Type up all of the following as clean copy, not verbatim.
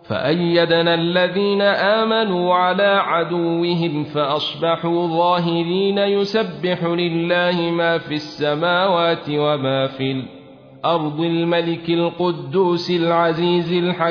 فأيدنا الذين آمنوا على عدوهم فأصبحوا ظاهرين يسبح لله ما في السماوات وما في الأرض الملك القدوس العزيز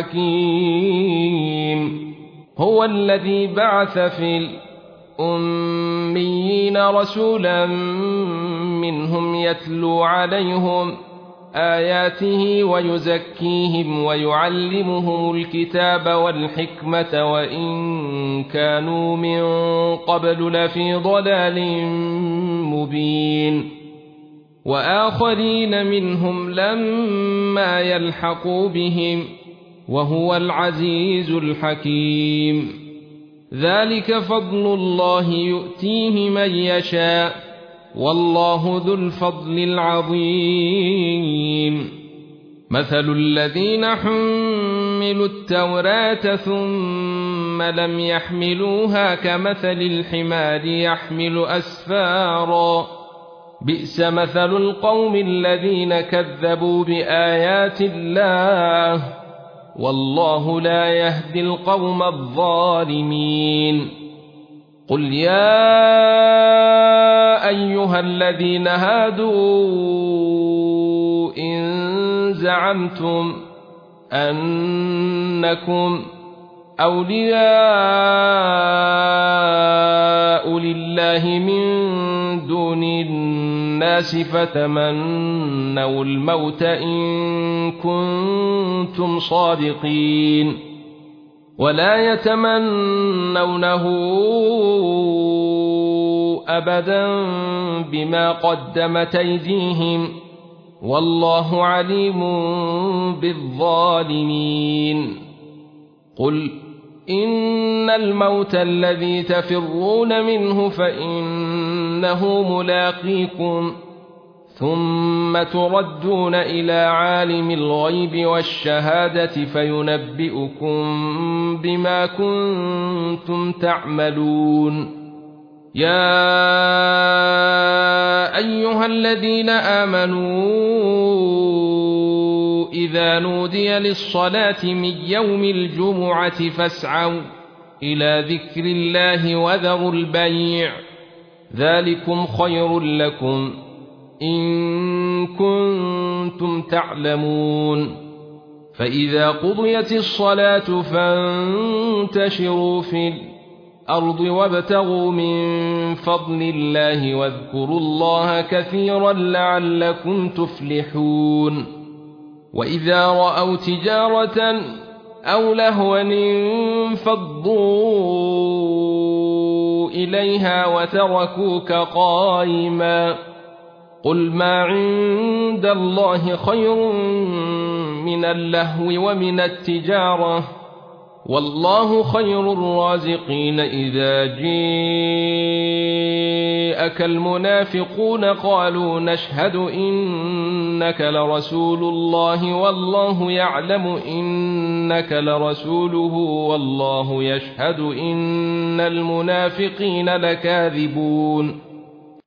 الحكيم. هو الذي بعث في الأميين رسولا منهم يتلو عليهم آياته ويزكيهم ويعلمهم الكتاب والحكمة وإن كانوا من قبل لفي ضلال مبين. وآخرين منهم لما يلحقوا بهم وهو العزيز الحكيم. ذلك فضل الله يؤتيه من يشاء والله ذو الفضل العظيم. مثل الذين حملوا التوراة ثم لم يحملوها كمثل الحمار يحمل أسفارا بئس مثل القوم الذين كذبوا بآيات الله والله لا يهدي القوم الظالمين. قل يا أيها الذين هادوا إن زعمتم أنكم أولياء لله من دون الناس فتمنوا الموت إن كنتم صادقين ولا يتمنونه أبدا بما قدمت أيديهم والله عليم بالظالمين. قل إن الموت الذي تفرون منه فإنه ملاقيكم ثم تردون إلى عالم الغيب والشهادة فينبئكم بما كنتم تعملون. يا أيها الذين آمنوا إذا نودي للصلاة من يوم الجمعة فاسعوا إلى ذكر الله وذروا البيع ذلكم خير لكم إن كنتم تعلمون. فإذا قضيت الصلاة فانتشروا في الأرض وابتغوا من فضل الله واذكروا الله كثيرا لعلكم تفلحون. وإذا رأوا تجارة أو لهوا انفضوا إليها وتركوك قائما قل ما عند الله خير من اللهو ومن التجارة والله خير الرازقين. إذا جاءك المنافقون قالوا نشهد إنك لرسول الله والله يعلم إنك لرسوله والله يشهد إن المنافقين لكاذبون.